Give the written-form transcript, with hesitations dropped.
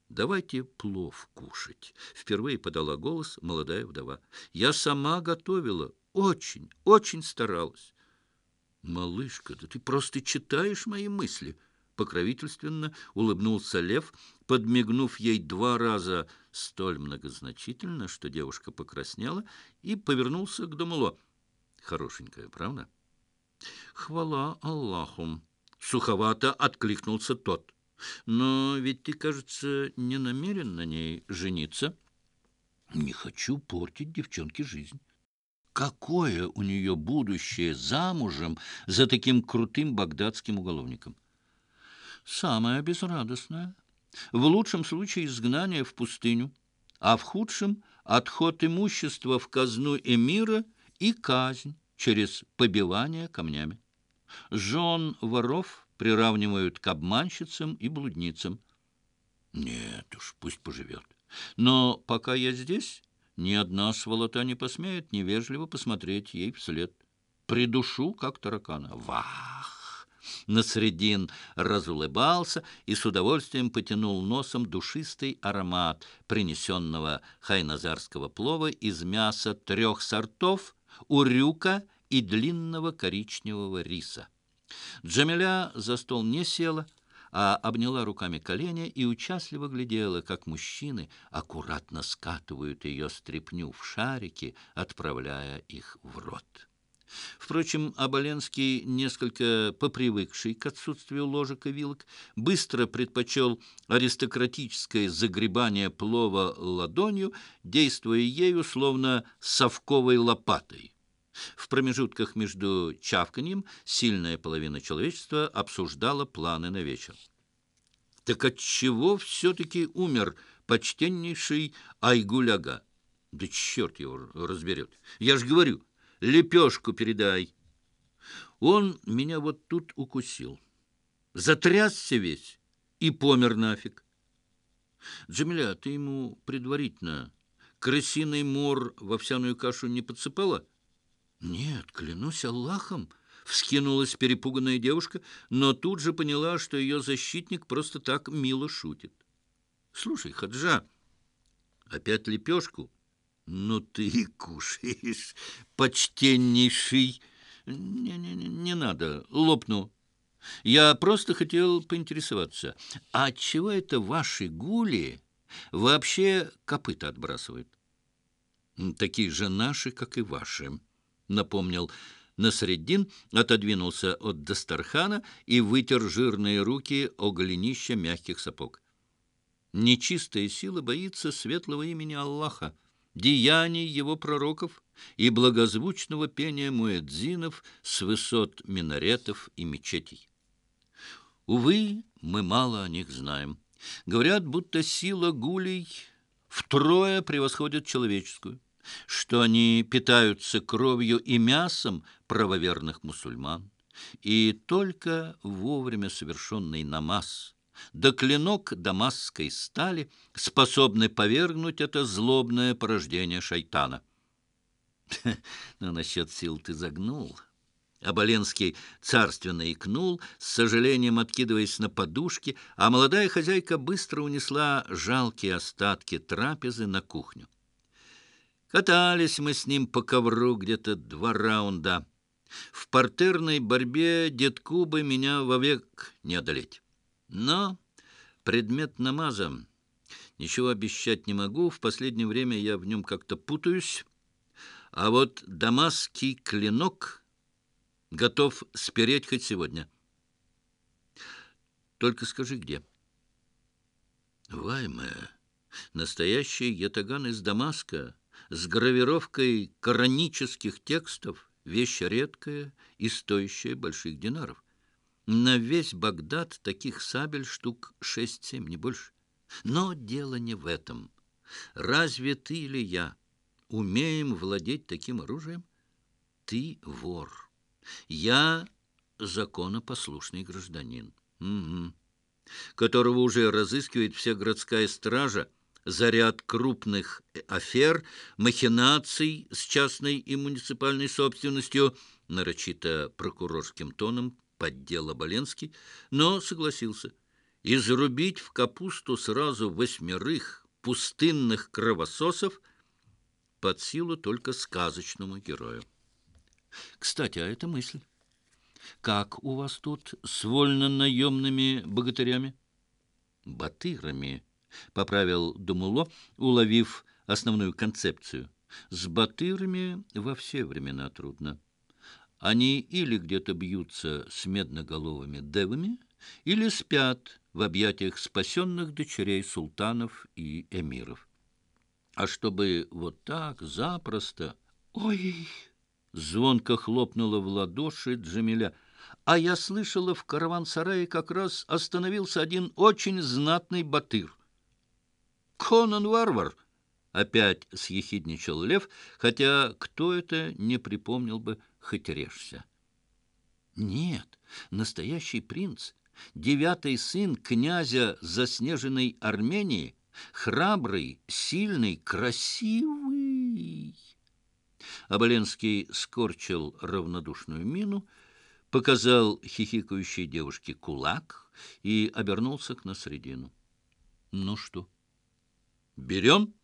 давайте плов кушать. Впервые подала голос молодая вдова. Я сама готовила, очень, очень старалась. Малышка, да ты просто читаешь мои мысли. Покровительственно улыбнулся Лев, подмигнув ей 2 раза столь многозначительно, что девушка покраснела, и повернулся к Дамуло. Хорошенькая, правда? Хвала Аллаху. Суховато откликнулся тот. Но ведь ты, кажется, не намерен на ней жениться. Не хочу портить девчонке жизнь. Какое у нее будущее замужем за таким крутым багдадским уголовником? Самое безрадостное. В лучшем случае изгнание в пустыню, а в худшем — отход имущества в казну эмира и казнь через побивание камнями. Жен воров приравнивают к обманщицам и блудницам. Нет уж, пусть поживет. Но пока я здесь, ни одна сволота не посмеет невежливо посмотреть ей вслед. Придушу, как таракана. Вах! Насредин разулыбался и с удовольствием потянул носом душистый аромат принесенного хайназарского плова из мяса 3 сортов, урюка и длинного коричневого риса. Джамиля за стол не села, а обняла руками колени и участливо глядела, как мужчины аккуратно скатывают ее стряпню в шарики, отправляя их в рот. Впрочем, Оболенский, несколько попривыкший к отсутствию ложек и вилок, быстро предпочел аристократическое загребание плова ладонью, действуя ею словно совковой лопатой. В промежутках между чавканьем сильная половина человечества обсуждала планы на вечер. Так отчего все-таки умер почтеннейший Айгуль-ага? Да черт его разберет. Я ж говорю, лепешку передай. Он меня вот тут укусил. Затрясся весь и помер нафиг. Джамиля, ты ему предварительно крысиный мор в овсяную кашу не подсыпала? Нет, клянусь Аллахом, вскинулась перепуганная девушка, но тут же поняла, что ее защитник просто так мило шутит. Слушай, Хаджа, опять лепешку? Ну ты и кушаешь, почтеннейший. Не надо, лопну. Я просто хотел поинтересоваться, а отчего это ваши гули вообще копыта отбрасывают? Такие же наши, как и ваши, напомнил Насреддин, отодвинулся от Дастархана и вытер жирные руки о голенище мягких сапог. Нечистая сила боится светлого имени Аллаха, деяний его пророков и благозвучного пения муэдзинов с высот минаретов и мечетей. Увы, мы мало о них знаем. Говорят, будто сила гулей втрое превосходит человеческую, что они питаются кровью и мясом правоверных мусульман, и только вовремя совершенный намаз, да клинок дамасской стали способны повергнуть это злобное порождение шайтана. Но насчет сил ты загнул. Оболенский царственно икнул, с сожалением откидываясь на подушки, а молодая хозяйка быстро унесла жалкие остатки трапезы на кухню. Катались мы с ним по ковру где-то 2 раунда. В партерной борьбе детку бы меня вовек не одолеть. Но предмет намаза ничего обещать не могу, в последнее время я в нем как-то путаюсь. А вот дамасский клинок готов спереть хоть сегодня. Только скажи, где? Вайме, настоящий ятаган из Дамаска с гравировкой коранических текстов, вещь редкая и стоящая больших динаров. На весь Багдад таких сабель штук 6-7, не больше. Но дело не в этом. Разве ты или я умеем владеть таким оружием? Ты вор. Я законопослушный гражданин, которого уже разыскивает вся городская стража за ряд крупных афер, махинаций с частной и муниципальной собственностью, нарочито прокурорским тоном поддел Оболенский, но согласился. и зарубить в капусту сразу 8 пустынных кровососов под силу только сказочному герою. Кстати, а это мысль. Как у вас тут с вольно-наемными богатырями? Батырами, поправил Думуло, уловив основную концепцию. С батырами во все времена трудно. Они или где-то бьются с медноголовыми девами, или спят в объятиях спасенных дочерей султанов и эмиров. А чтобы вот так запросто... Ой! Звонко хлопнула в ладоши Джамиля. А я слышала, в караван-сарае как раз остановился один очень знатный батыр. Конан-варвар! Опять съехидничал Лев, хотя кто это не припомнил бы, хоть режься. Нет, настоящий принц, 9-й сын князя заснеженной Армении, храбрый, сильный, красивый. Оболенский скорчил равнодушную мину, показал хихикающей девушке кулак и обернулся к Насреддину. Ну что, берем?